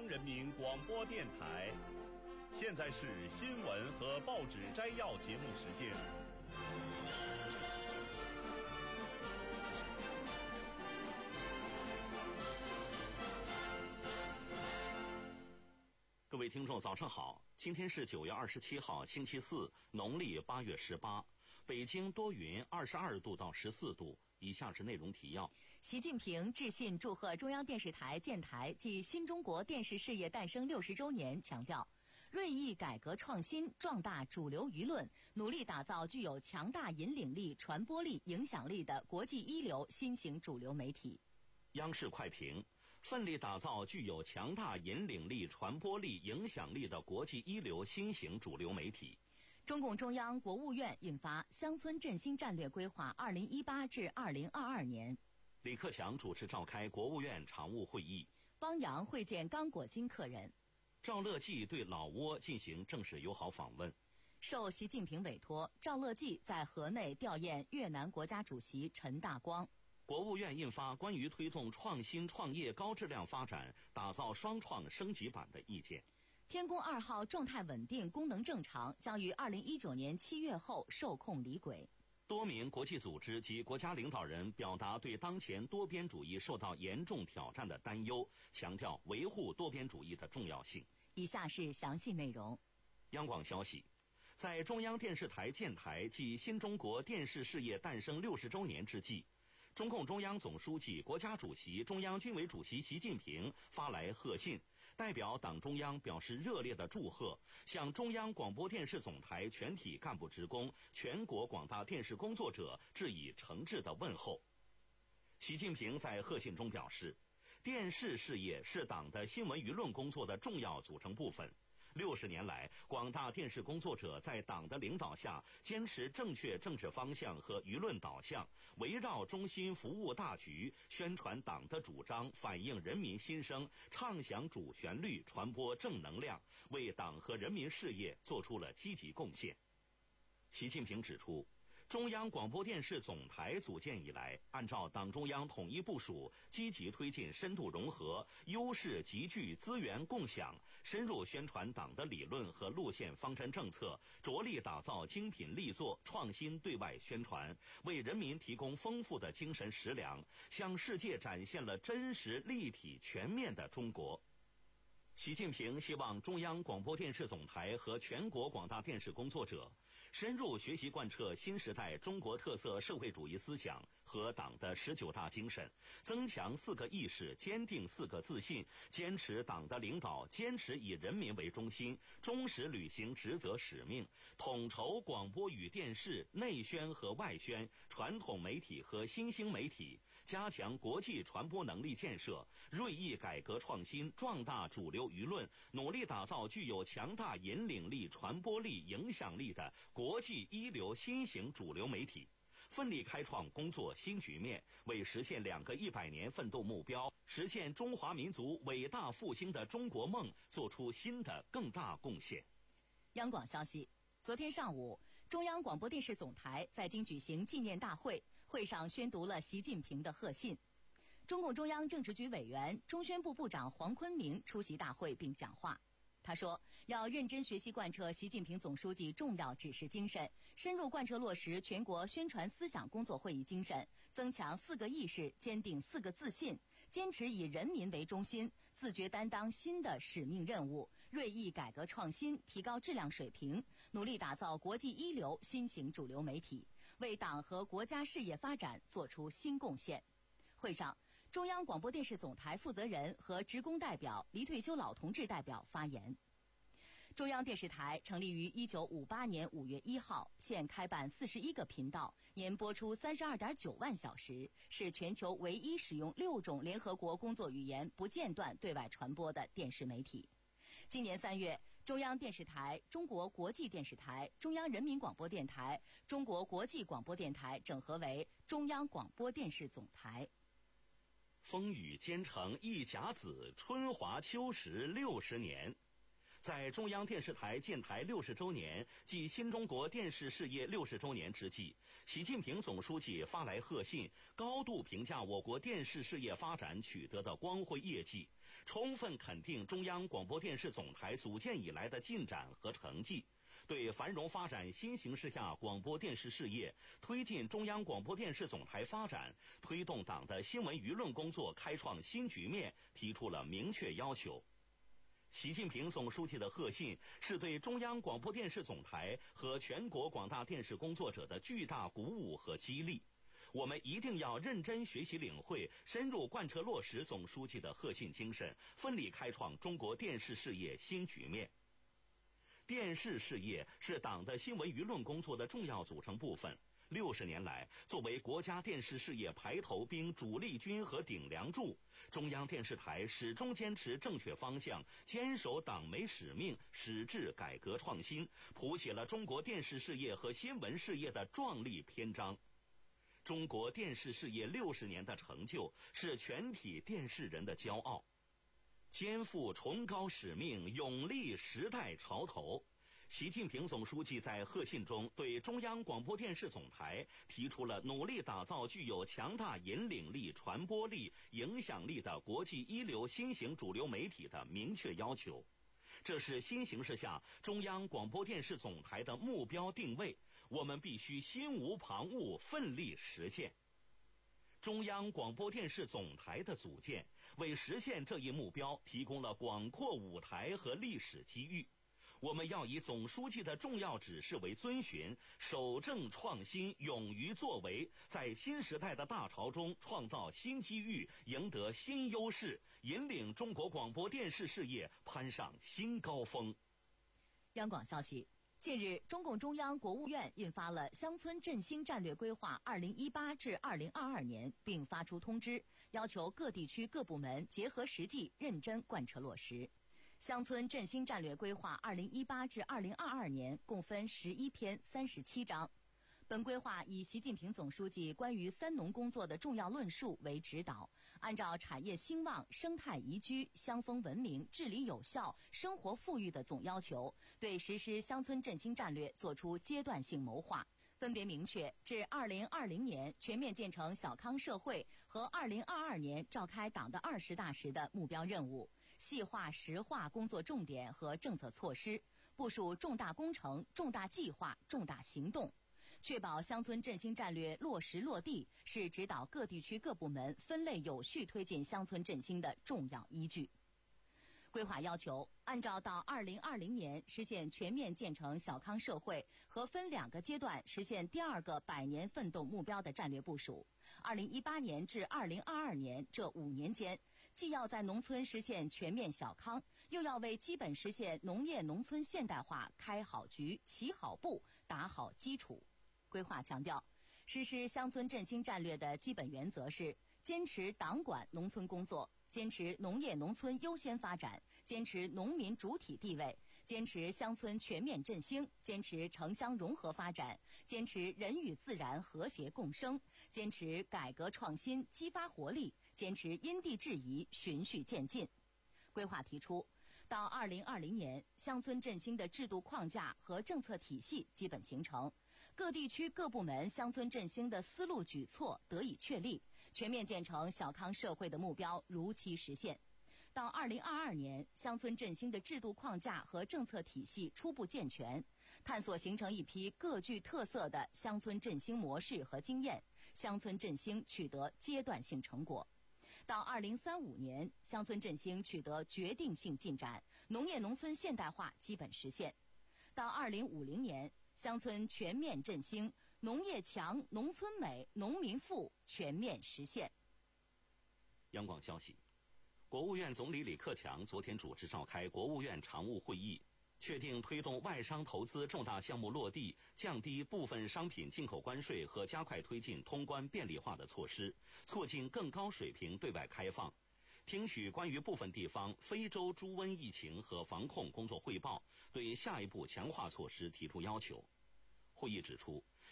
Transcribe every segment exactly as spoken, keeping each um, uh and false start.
人民广播电台。现在是新闻和报纸摘要节目时间。 各位听众早上好，今天是九月二十七号星期四，农历八月十八，北京多云，二十二度到十四度。以下是内容提要。 习近平致信祝贺中央电视台建台暨新中国电视事业诞生六十周年，强调锐意改革创新，壮大主流舆论，努力打造具有强大引领力、传播力、影响力的国际一流新型主流媒体。 央视快评：奋力打造具有强大引领力、传播力、影响力的国际一流新型主流媒体。 中共中央、国务院印发《乡村振兴战略规划（二零一八至二零二二年）》。 李克强主持召开国务院常务会议。 汪洋会见刚果金客人。 赵乐际对老挝进行正式友好访问。 受习近平委托，赵乐际在河内吊唁越南国家主席陈大光。 国务院印发关于推动创新创业高质量发展、打造双创升级版的意见。 天宫二号状态稳定、功能正常，将于二零一九年七月后受控离轨。 多名国际组织及国家领导人表达对当前多边主义受到严重挑战的担忧，强调维护多边主义的重要性。 以下是详细内容。 央广消息，在中央电视台建台暨新中国电视事业诞生六十周年之际，中共中央总书记、国家主席、中央军委主席习近平发来贺信，代表党中央表示热烈的祝贺，向中央广播电视总台全体干部职工、全国广大电视工作者致以诚挚的问候。习近平在贺信中表示，电视事业是党的新闻舆论工作的重要组成部分。六十年来，广大电视工作者在党的领导下，坚持正确政治方向和舆论导向，围绕中心服务大局，宣传党的主张，反映人民心声，唱响主旋律，传播正能量，为党和人民事业做出了积极贡献。习近平指出，中央广播电视总台组建以来，按照党中央统一部署，积极推进深度融合、优势集聚、资源共享，深入宣传党的理论和路线方针政策，着力打造精品力作、创新对外宣传，为人民提供丰富的精神食粮，向世界展现了真实、立体、全面的中国。习近平希望中央广播电视总台和全国广大电视工作者深入学习贯彻新时代中国特色社会主义思想和党的十九大精神，增强四个意识，坚定四个自信，坚持党的领导，坚持以人民为中心，忠实履行职责使命，统筹广播与电视、内宣和外宣、传统媒体和新兴媒体，加强国际传播能力建设，锐意改革创新，壮大主流舆论，努力打造具有强大引领力、传播力、影响力的国际一流新型主流媒体，奋力开创工作新局面，为实现两个一百年奋斗目标、实现中华民族伟大复兴的中国梦做出新的更大贡献。 央广消息，昨天上午，中央广播电视总台在京举行纪念大会，会上宣读了习近平的贺信。中共中央政治局委员、中宣部部长黄坤明出席大会并讲话。他说，要认真学习贯彻习近平总书记重要指示精神，深入贯彻落实全国宣传思想工作会议精神，增强四个意识，坚定四个自信，坚持以人民为中心，自觉担当新的使命任务，锐意改革创新，提高质量水平，努力打造国际一流新型主流媒体，为党和国家事业发展做出新贡献。会上，中央广播电视总台负责人和职工代表、离退休老同志代表发言。中央电视台成立于一九五八年五月一号，现开办四十一个频道，年播出三十二点九万小时，是全球唯一使用六种联合国工作语言不间断对外传播的电视媒体。今年三月，中央电视台、中国国际电视台、中央人民广播电台、中国国际广播电台整合为中央广播电视总台。 风雨兼程一甲子，春华秋实六十年。 在中央电视台建台六十周年暨新中国电视事业六十周年之际，习近平总书记发来贺信，高度评价我国电视事业发展取得的光辉业绩，充分肯定中央广播电视总台组建以来的进展和成绩，对繁荣发展新形势下广播电视事业、推进中央广播电视总台发展、推动党的新闻舆论工作开创新局面提出了明确要求。习近平总书记的贺信是对中央广播电视总台和全国广大电视工作者的巨大鼓舞和激励。我们一定要认真学习领会，深入贯彻落实总书记的贺信精神，奋力开创中国电视事业新局面。电视事业是党的新闻舆论工作的重要组成部分。六十年来，作为国家电视事业排头兵、主力军和顶梁柱，中央电视台始终坚持正确方向，坚守党媒使命，矢志改革创新，谱写了中国电视事业和新闻事业的壮丽篇章。中国电视事业六十年的成就，是全体电视人的骄傲。肩负崇高使命，勇立时代潮头。习近平总书记在贺信中对中央广播电视总台提出了努力打造具有强大引领力、传播力、影响力的国际一流新型主流媒体的明确要求。这是新形势下中央广播电视总台的目标定位，我们必须心无旁骛，奋力实现。中央广播电视总台的组建，为实现这一目标提供了广阔舞台和历史机遇。我们要以总书记的重要指示为遵循，守正创新，勇于作为，在新时代的大潮中创造新机遇，赢得新优势，引领中国广播电视事业攀上新高峰。 央广消息，近日，中共中央、国务院印发了《乡村振兴战略规划（二零一八至二零二二年）》，并发出通知，要求各地区各部门结合实际，认真贯彻落实。乡村振兴战略规划二零一八至二零二二年共分十一篇三十七章。本规划以习近平总书记关于三农工作的重要论述为指导，按照产业兴旺、生态宜居、乡风文明、治理有效、生活富裕的总要求，对实施乡村振兴战略作出阶段性谋划，分别明确至二零二零年全面建成小康社会和二零二二年召开党的二十大时的目标任务，细化实化工作重点和政策措施，部署重大工程、重大计划、重大行动，确保乡村振兴战略落实落地，是指导各地区各部门分类有序推进乡村振兴的重要依据。规划要求，按照到二零二零年实现全面建成小康社会和分两个阶段实现第二个百年奋斗目标的战略部署，二零一八年至二零二二年这五年间，既要在农村实现全面小康，又要为基本实现农业农村现代化开好局、起好步、打好基础。规划强调，实施乡村振兴战略的基本原则是坚持党管农村工作，坚持农业农村优先发展，坚持农民主体地位，坚持乡村全面振兴，坚持城乡融合发展，坚持人与自然和谐共生，坚持改革创新激发活力，坚持因地制宜循序渐进。规划提出，到二零二零年，乡村振兴的制度框架和政策体系基本形成，各地区各部门乡村振兴的思路举措得以确立，全面建成小康社会的目标如期实现。到二零二二年，乡村振兴的制度框架和政策体系初步健全，探索形成一批各具特色的乡村振兴模式和经验，乡村振兴取得阶段性成果。到二零三五年，乡村振兴取得决定性进展，农业农村现代化基本实现。到二零五零年，乡村全面振兴，农业强、农村美、农民富全面实现。 央广消息，国务院总理李克强昨天主持召开国务院常务会议，确定推动外商投资重大项目落地，降低部分商品进口关税和加快推进通关便利化的措施，促进更高水平对外开放。听取关于部分地方非洲猪瘟疫情和防控工作汇报，对下一步强化措施提出要求。会议指出，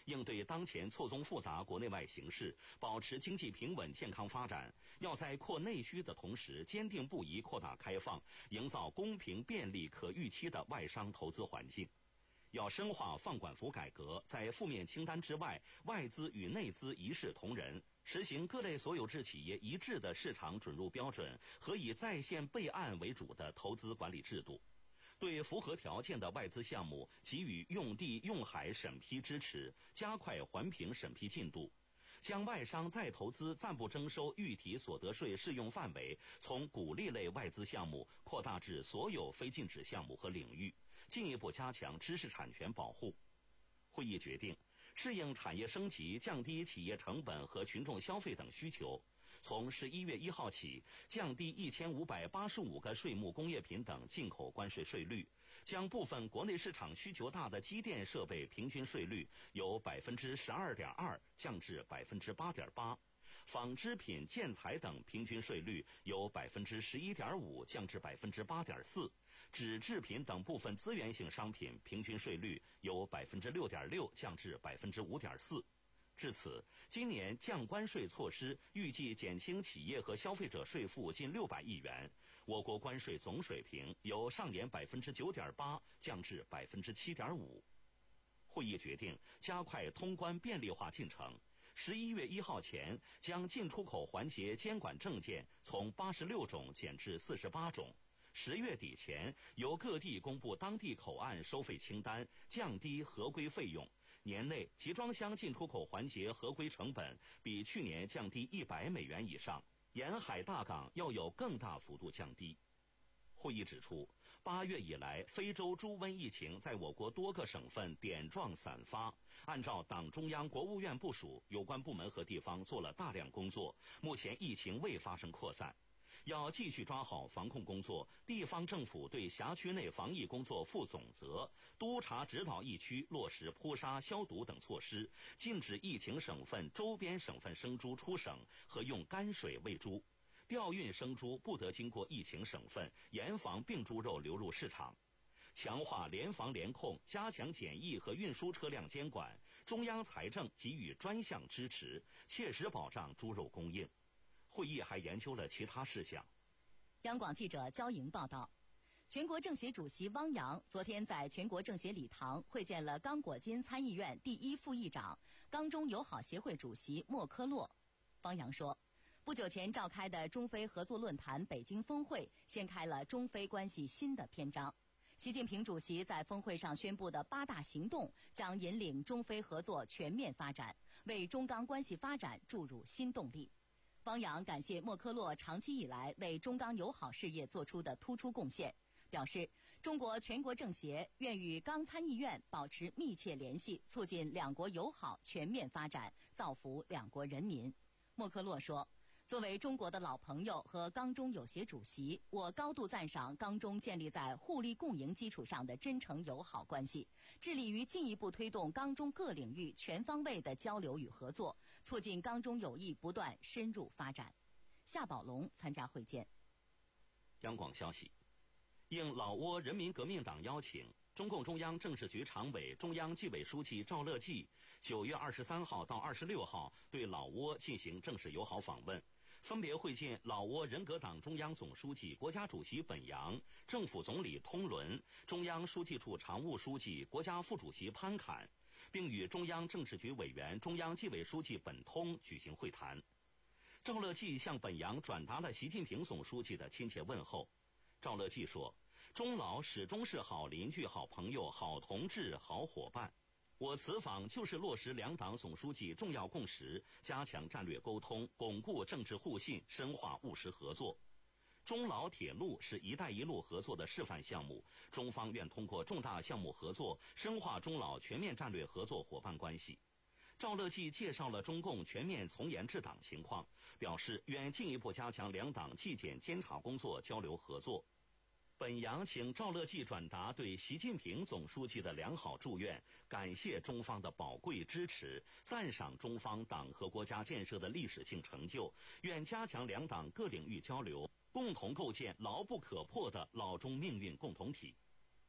应对当前错综复杂国内外形势，保持经济平稳健康发展，要在扩内需的同时，坚定不移扩大开放，营造公平、便利、可预期的外商投资环境。要深化放管服改革，在负面清单之外，外资与内资一视同仁，实行各类所有制企业一致的市场准入标准和以在线备案为主的投资管理制度。对符合条件的外资项目给予用地用海审批支持，加快环评审批进度，将外商再投资暂不征收预提所得税适用范围从鼓励类外资项目扩大至所有非禁止项目和领域，进一步加强知识产权保护。会议决定，适应产业升级、降低企业成本和群众消费等需求，从十一月一号起，降低一千五百八十五个税目工业品等进口关税税率，将部分国内市场需求大的机电设备平均税率由百分之十二点二降至百分之八点八，纺织品、建材等平均税率由百分之十一点五降至百分之八点四，纸制品等部分资源性商品平均税率由百分之六点六降至百分之五点四。至此，今年降关税措施预计减轻企业和消费者税负近六百亿元，我国关税总水平由上年百分之九点八降至百分之七点五。会议决定加快通关便利化进程，十一月一号前将进出口环节监管证件从八十六种减至四十八种。十月底前由各地公布当地口岸收费清单，降低合规费用。年内集装箱进出口环节合规成本比去年降低一百美元以上，沿海大港要有更大幅度降低。会议指出，八月以来，非洲猪瘟疫情在我国多个省份点状散发，按照党中央、国务院部署，有关部门和地方做了大量工作，目前疫情未发生扩散。要继续抓好防控工作，地方政府对辖区内防疫工作负总责，督查指导疫区落实扑杀、消毒等措施，禁止疫情省份、周边省份生猪出省和用泔水喂猪，调运生猪不得经过疫情省份，严防病猪肉流入市场。强化联防联控，加强检疫和运输车辆监管，中央财政给予专项支持，切实保障猪肉供应。会议还研究了其他事项。 央广记者焦莹报道，全国政协主席汪洋昨天在全国政协礼堂会见了刚果金参议院第一副议长、刚中友好协会主席莫科洛。汪洋说，不久前召开的中非合作论坛北京峰会掀开了中非关系新的篇章。习近平主席在峰会上宣布的八大行动将引领中非合作全面发展，为中刚关系发展注入新动力。汪洋感谢莫科洛长期以来为中刚友好事业做出的突出贡献，表示中国全国政协愿与刚参议院保持密切联系，促进两国友好全面发展，造福两国人民。莫科洛说，作为中国的老朋友和刚中友协主席，我高度赞赏刚中建立在互利共赢基础上的真诚友好关系，致力于进一步推动刚中各领域全方位的交流与合作，促进刚中友谊不断深入发展。夏宝龙参加会见。 央广消息，应老挝人民革命党邀请，中共中央政治局常委、中央纪委书记赵乐际九月二十三号到二十六号对老挝进行正式友好访问，分别会见老挝人革党中央总书记、国家主席本扬、政府总理通伦、中央书记处常务书记、国家副主席潘侃，并与中央政治局委员、中央纪委书记本通举行会谈。赵乐际向本扬转达了习近平总书记的亲切问候。赵乐际说，中老始终是好邻居、好朋友、好同志、好伙伴。我此访就是落实两党总书记重要共识，加强战略沟通，巩固政治互信，深化务实合作。中老铁路是一带一路合作的示范项目，中方愿通过重大项目合作，深化中老全面战略合作伙伴关系。赵乐际介绍了中共全面从严治党情况，表示愿进一步加强两党纪检监察工作交流合作。本扬请赵乐际转达对习近平总书记的良好祝愿，感谢中方的宝贵支持，赞赏中方党和国家建设的历史性成就，愿加强两党各领域交流，共同构建牢不可破的老中命运共同体。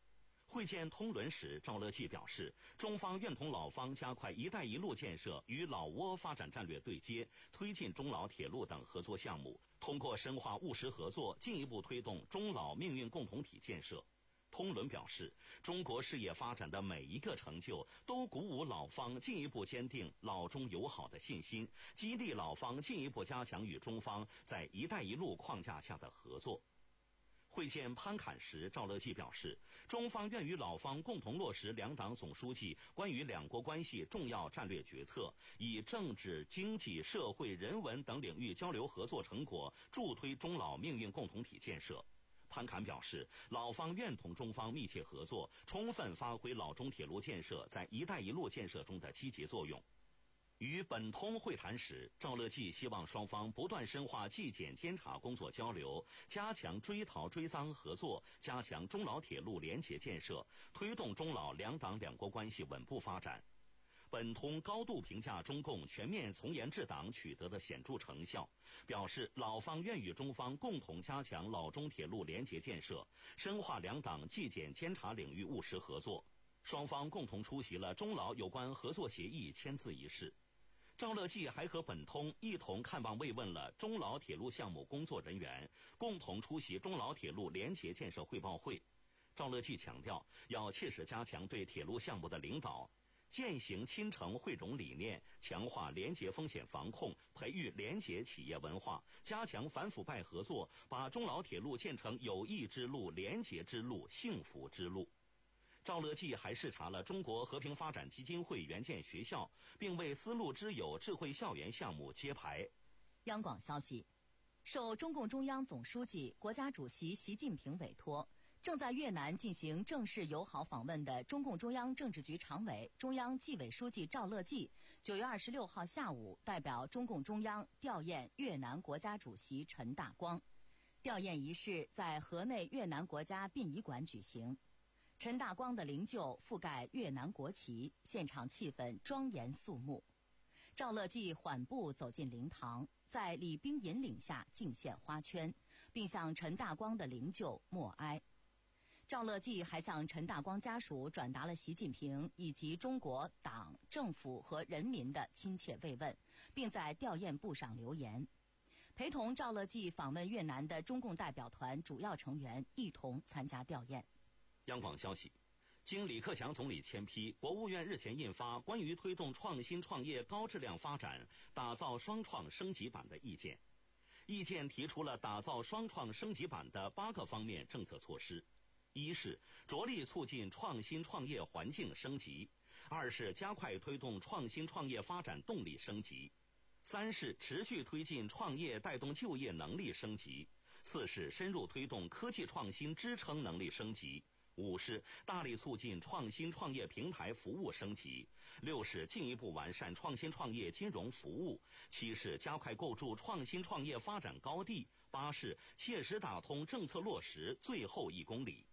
会见通伦时，赵乐际表示，中方愿同老方加快“一带一路”建设与老挝发展战略对接，推进中老铁路等合作项目，通过深化务实合作，进一步推动中老命运共同体建设。通伦表示，中国事业发展的每一个成就，都鼓舞老方进一步坚定老中友好的信心，激励老方进一步加强与中方在“一带一路”框架下的合作。会见潘侃时，赵乐际表示，中方愿与老方共同落实两党总书记关于两国关系重要战略决策，以政治、经济、社会、人文等领域交流合作成果，助推中老命运共同体建设。潘侃表示，老方愿同中方密切合作，充分发挥老中铁路建设在“一带一路”建设中的积极作用。与本通会谈时，赵乐际希望双方不断深化纪检监察工作交流，加强追逃追赃合作，加强中老铁路联结建设，推动中老两党两国关系稳步发展。本通高度评价中共全面从严治党取得的显著成效，表示老方愿与中方共同加强老中铁路联结建设，深化两党纪检监察领域务实合作。双方共同出席了中老有关合作协议签字仪式。赵乐际还和本通一同看望慰问了中老铁路项目工作人员，共同出席中老铁路联结建设汇报会。赵乐际强调，要切实加强对铁路项目的领导，践行亲诚惠容理念，强化联结风险防控，培育联结企业文化，加强反腐败合作，把中老铁路建成友谊之路、联结之路、幸福之路。赵乐际还视察了中国和平发展基金会援建学校，并为丝路之友智慧校园项目揭牌。 央广消息，受中共中央总书记、国家主席习近平委托，正在越南进行正式友好访问的中共中央政治局常委、中央纪委书记赵乐际，九月二十六号下午代表中共中央吊唁越南国家主席陈大光。吊唁仪式在河内越南国家殡仪馆举行。陈大光的灵柩覆盖越南国旗，现场气氛庄严肃穆。赵乐际缓步走进灵堂，在礼宾引领下敬献花圈，并向陈大光的灵柩默哀。赵乐际还向陈大光家属转达了习近平以及中国党、政府和人民的亲切慰问，并在吊唁簿上留言。陪同赵乐际访问越南的中共代表团主要成员一同参加吊唁。 央广消息，经李克强总理签批，国务院日前印发关于推动创新创业高质量发展、打造双创升级版的意见。意见提出了打造双创升级版的八个方面政策措施：一是着力促进创新创业环境升级；二是加快推动创新创业发展动力升级；三是持续推进创业带动就业能力升级；四是深入推动科技创新支撑能力升级；五是大力促进创新创业平台服务升级；六是进一步完善创新创业金融服务；七是加快构筑创新创业发展高地；八是切实打通政策落实最后一公里。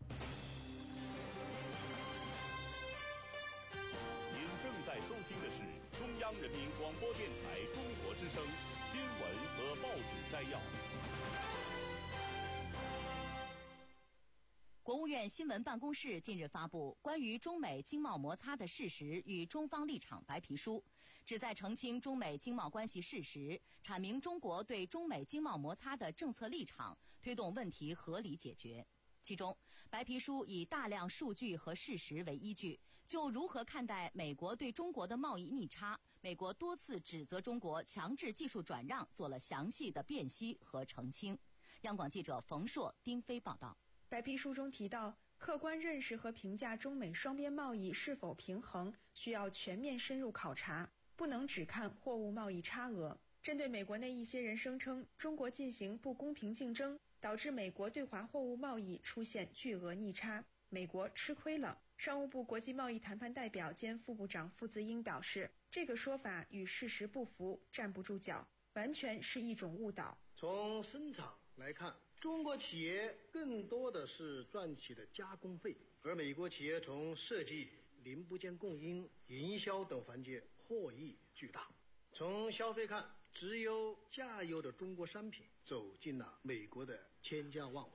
您正在收听的是中央人民广播电台中国之声新闻和报纸摘要。 国务院新闻办公室近日发布关于中美经贸摩擦的事实与中方立场白皮书，旨在澄清中美经贸关系事实，阐明中国对中美经贸摩擦的政策立场，推动问题合理解决。其中，白皮书以大量数据和事实为依据，就如何看待美国对中国的贸易逆差、美国多次指责中国强制技术转让做了详细的辨析和澄清。央广记者冯硕、丁飞报道。 白皮书中提到，客观认识和评价中美双边贸易是否平衡，需要全面深入考察，不能只看货物贸易差额。针对美国内一些人声称中国进行不公平竞争，导致美国对华货物贸易出现巨额逆差，美国吃亏了。商务部国际贸易谈判代表兼副部长傅自英表示，这个说法与事实不符，站不住脚，完全是一种误导。 从生产来看，中国企业更多的是赚取的加工费，而美国企业从设计、零部件供应、营销等环节获益巨大。从消费看，只有价优的中国商品走进了美国的千家万户，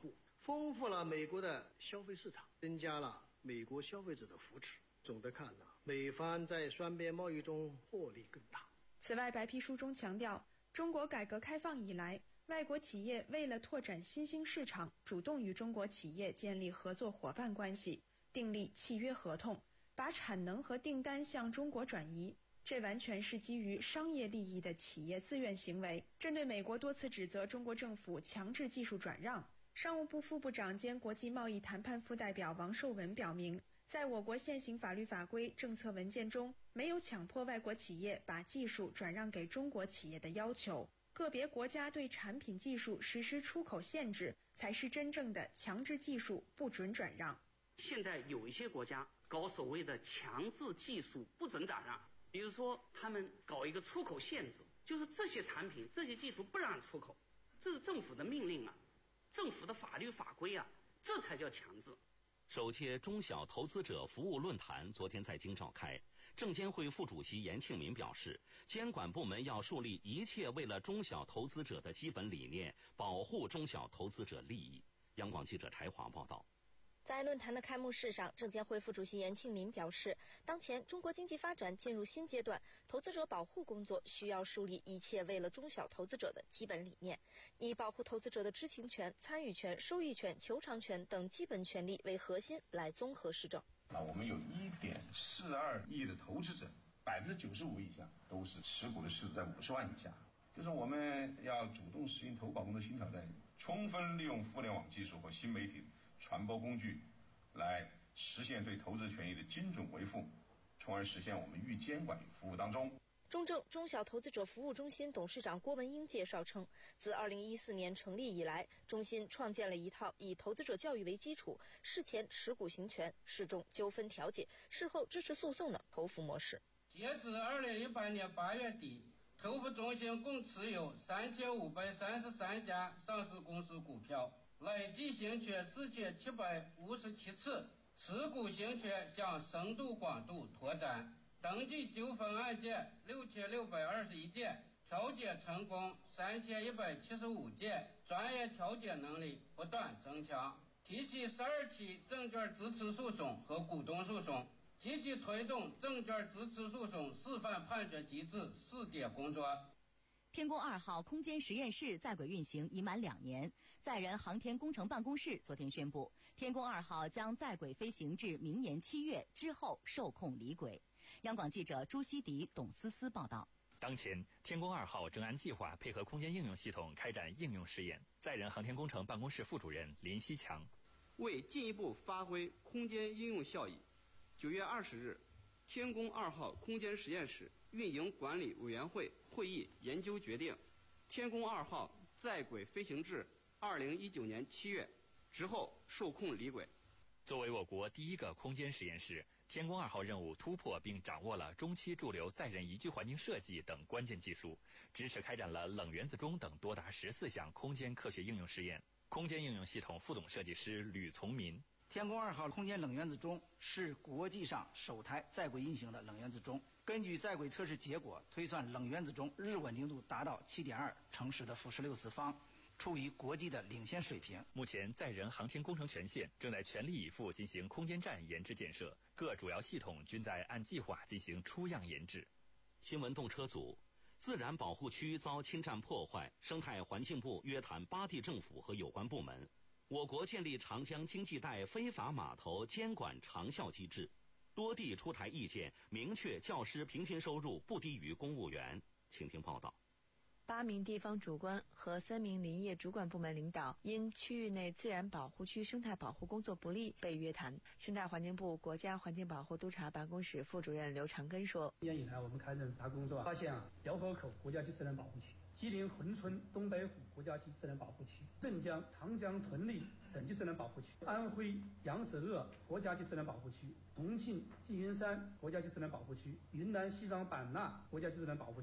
丰富了美国的消费市场，增加了美国消费者的福祉。总的看呢，美方在双边贸易中获利更大。 此外，白皮书中强调，中国改革开放以来，外国企业为了拓展新兴市场，主动与中国企业建立合作伙伴关系，订立契约合同，把产能和订单向中国转移。这完全是基于商业利益的企业自愿行为。针对美国多次指责中国政府强制技术转让，商务部副部长兼国际贸易谈判副代表王受文表明，在我国现行法律法规、政策文件中，没有强迫外国企业把技术转让给中国企业的要求。个别国家对产品技术实施出口限制，才是真正的强制技术不准转让。 现在有一些国家搞所谓的强制技术不准转让，比如说他们搞一个出口限制，就是这些产品、这些技术不让出口，这是政府的命令啊，政府的法律法规啊，这才叫强制。 首届中小投资者服务论坛昨天在京召开，证监会副主席严庆民表示，监管部门要树立一切为了中小投资者的基本理念，保护中小投资者利益。央广记者柴华报道。 在论坛的开幕式上，证监会副主席严庆民表示，当前中国经济发展进入新阶段，投资者保护工作需要树立一切为了中小投资者的基本理念，以保护投资者的知情权、参与权、收益权、求偿权等基本权利为核心来综合施政。 啊，我们有一点四二亿的投资者，百分之九十五以上都是持股的市值在五十万以下。就是我们要主动实行投保工作新挑战，充分利用互联网技术和新媒体传播工具，来实现对投资权益的精准维护，从而实现我们预监管服务当中。 中证中小投资者服务中心董事长郭文英介绍称，自二零一四年成立以来，中心创建了一套以投资者教育为基础，事前持股行权、事中纠纷调解、事后支持诉讼的投服模式。 截至二零一八年八月底，投服中心共持有三千五百三十三家上市公司股票，累计行权四千七百五十七次，持股行权向深度广度拓展。登记纠纷案件六千六百二十一件，调解成功三千一百七十五件，专业调解能力不断增强，提起十二起证券支持诉讼和股东诉讼，积极推动证券支持诉讼示范判决机制试点工作。 天宫二号空间实验室在轨运行已满两年，载人航天工程办公室昨天宣布，天宫二号将在轨飞行至明年七月之后受控离轨。央广记者朱希迪、董思思报道。 当前，天宫二号正按计划配合空间应用系统开展应用试验。载人航天工程办公室副主任林希强， 为进一步发挥空间应用效益，九月二十日，天宫二号空间实验室运营管理委员会会议研究决定，天宫二号在轨飞行至二零一九年七月之后受控离轨。 作为我国第一个空间实验室，天宫二号任务突破并掌握了中期驻留载人宜居环境设计等关键技术，支持开展了冷原子钟等多达十四项空间科学应用试验。空间应用系统副总设计师吕从民， 天宫二号空间冷原子钟是国际上首台在轨运行的冷原子钟。根据在轨测试结果推算，冷原子钟日稳定度达到 七点二 乘十的负十六次方，处于国际的领先水平。 目前，载人航天工程全线正在全力以赴进行空间站研制建设，各主要系统均在按计划进行出样研制。 新闻动车组，自然保护区遭侵占破坏，生态环境部约谈巴地政府和有关部门。我国建立长江经济带非法码头监管长效机制。多地出台意见，明确教师平均收入不低于公务员。请听报道。 八名地方主官和三名林业主管部门领导因区域内自然保护区生态保护工作不力被约谈。生态环境部国家环境保护督察办公室副主任刘长根说： 一年以来，我们开展查工作，发现啊，辽河口国家级自然保护区、吉林珲春东北虎国家级自然保护区、镇江长江屯里省级自然保护区、安徽阳舍鄂国家级自然保护区、重庆缙云山国家级自然保护区、云南西双版纳国家级自然保护区、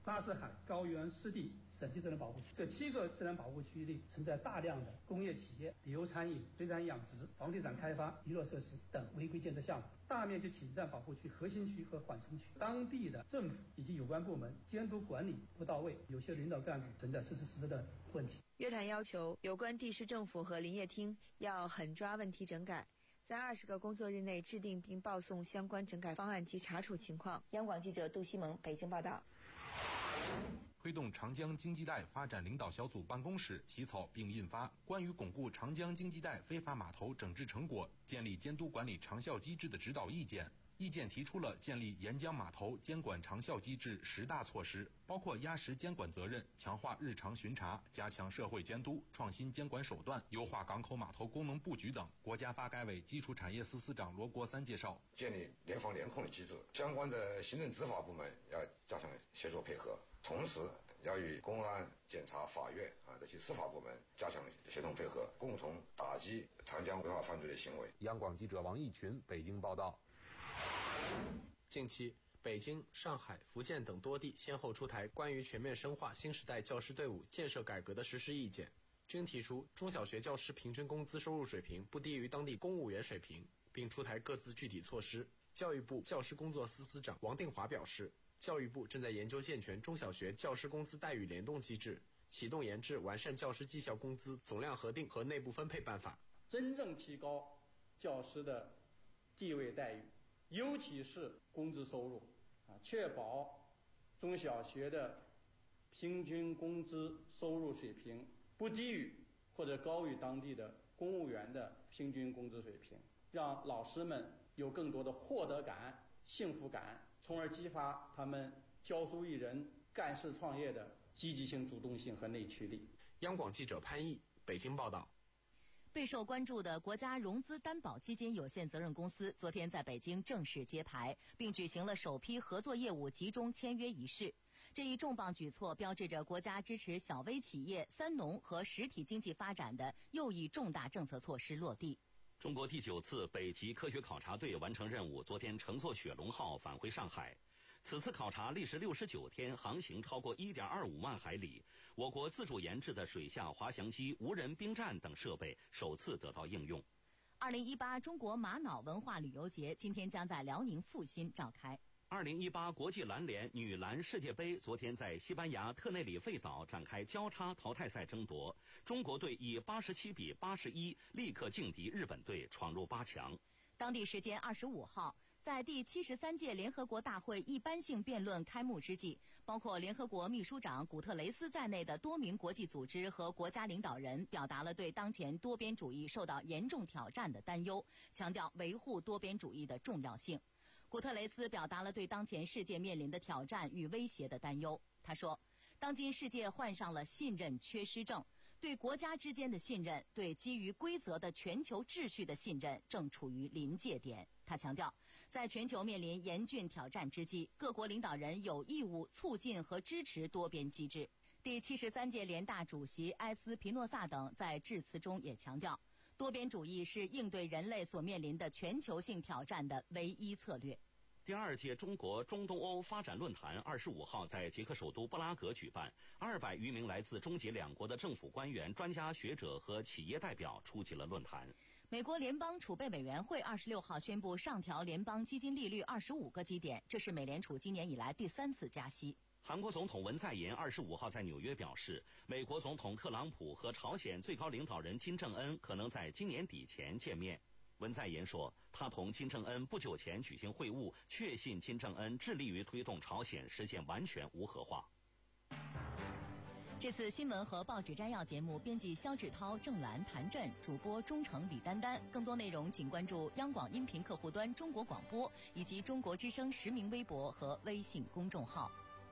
巴士海、高原湿地省级自然保护区。这七个自然保护区内存在大量的工业企业、旅游餐饮、水产养殖、房地产开发、娱乐设施等违规建设项目，大面积侵占保护区核心区和缓冲区。当地的政府以及有关部门监督管理不到位，有些领导干部存在实施实质的问题。 约谈要求有关地市政府和林业厅要狠抓问题整改，在二十个工作日内制定并报送相关整改方案及查处情况。央广记者杜西蒙北京报道。 推动长江经济带发展领导小组办公室起草并印发《关于巩固长江经济带非法码头整治成果、建立监督管理长效机制的指导意见》。意见提出了建立沿江码头监管长效机制十大措施，包括压实监管责任、强化日常巡查、加强社会监督、创新监管手段、优化港口码头功能布局等。国家发改委基础产业司司长罗国三介绍， 建立联防联控的机制，相关的行政执法部门要加强协作配合，同时要与公安、检察、法院啊这些司法部门加强协同配合，共同打击长江违法犯罪的行为。 央广记者王义群北京报道。 近期，北京、上海、福建等多地先后出台关于全面深化新时代教师队伍建设改革的实施意见，均提出中小学教师平均工资收入水平不低于当地公务员水平，并出台各自具体措施。教育部教师工作司司长王定华表示，教育部正在研究健全中小学教师工资待遇联动机制，启动研制完善教师绩效工资总量核定和内部分配办法， 真正提高教师的地位待遇，尤其是工资收入，啊，确保中小学的平均工资收入水平不低于或者高于当地的公务员的平均工资水平，让老师们有更多的获得感、幸福感，从而激发他们教书育人、干事创业的积极性、主动性和内驱力。 央广记者潘毅北京报道。 备受关注的国家融资担保基金有限责任公司昨天在北京正式揭牌，并举行了首批合作业务集中签约仪式。这一重磅举措标志着国家支持小微企业、三农和实体经济发展的又一重大政策措施落地。 中国第九次北极科学考察队完成任务，昨天乘坐雪龙号返回上海。此次考察历时六十九天，航行超过 一点二五万海里。我国自主研制的水下滑翔机、无人兵站等设备首次得到应用。 二零一八中国玛瑙文化旅游节今天将在辽宁阜新召开。 二零一八国际篮联女篮世界杯昨天在西班牙特内里费岛展开交叉淘汰赛争夺，中国队以八十七比八十一立刻劲敌日本队，闯入八强。 当地时间二十五号，在第七十三届联合国大会一般性辩论开幕之际，包括联合国秘书长古特雷斯在内的多名国际组织和国家领导人表达了对当前多边主义受到严重挑战的担忧，强调维护多边主义的重要性。古特雷斯表达了对当前世界面临的挑战与威胁的担忧。他说，当今世界患上了信任缺失症，对国家之间的信任，对基于规则的全球秩序的信任正处于临界点。他强调，在全球面临严峻挑战之际，各国领导人有义务促进和支持多边机制。第七十三届联大主席埃斯皮诺萨等在致辞中也强调，多边主义是应对人类所面临的全球性挑战的唯一策略。 第二届中国中东欧发展论坛二十五号在捷克首都布拉格举办，二百余名来自中捷两国的政府官员、专家学者和企业代表出席了论坛。 美国联邦储备委员会二十六号宣布上调联邦基金利率二十五个基点，这是美联储今年以来第三次加息。 韩国总统文在寅二十五号在纽约表示，美国总统特朗普和朝鲜最高领导人金正恩可能在今年底前见面。文在寅说，他同金正恩不久前举行会晤，确信金正恩致力于推动朝鲜实现完全无核化。 这次新闻和报纸摘要节目，编辑肖志涛、郑兰、谭震，主播钟诚、李丹丹。更多内容请关注央广音频客户端中国广播以及中国之声实名微博和微信公众号。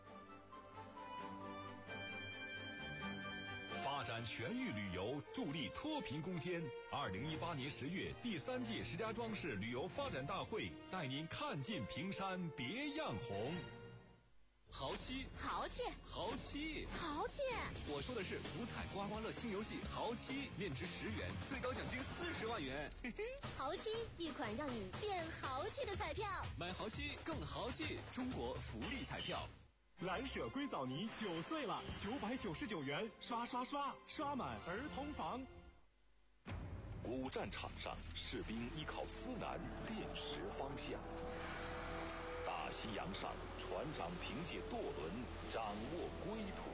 发展全域旅游，助力脱贫攻坚。二零一八年十月，第三届石家庄市旅游发展大会带您看尽平山别样红。 豪七， 豪气， 豪七， 豪气！ 我说的是福彩刮刮乐新游戏豪七，面值十元，最高奖金四十万元。嘿嘿， 豪七，一款让你变豪气的彩票。 买豪七更豪气，中国福利彩票。 蓝舍硅藻泥九岁了，九百九十九元，刷刷刷，刷满儿童房。 古战场上，士兵依靠思南辨识方向；大西洋上，船长凭借舵轮掌握归途。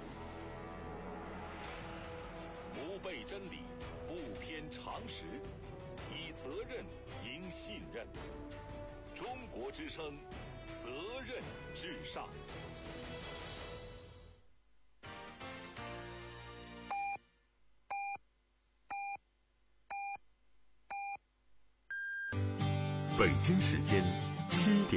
不背真理，不偏常识，以责任赢信任。中国之声，责任至上。 北京时间七点。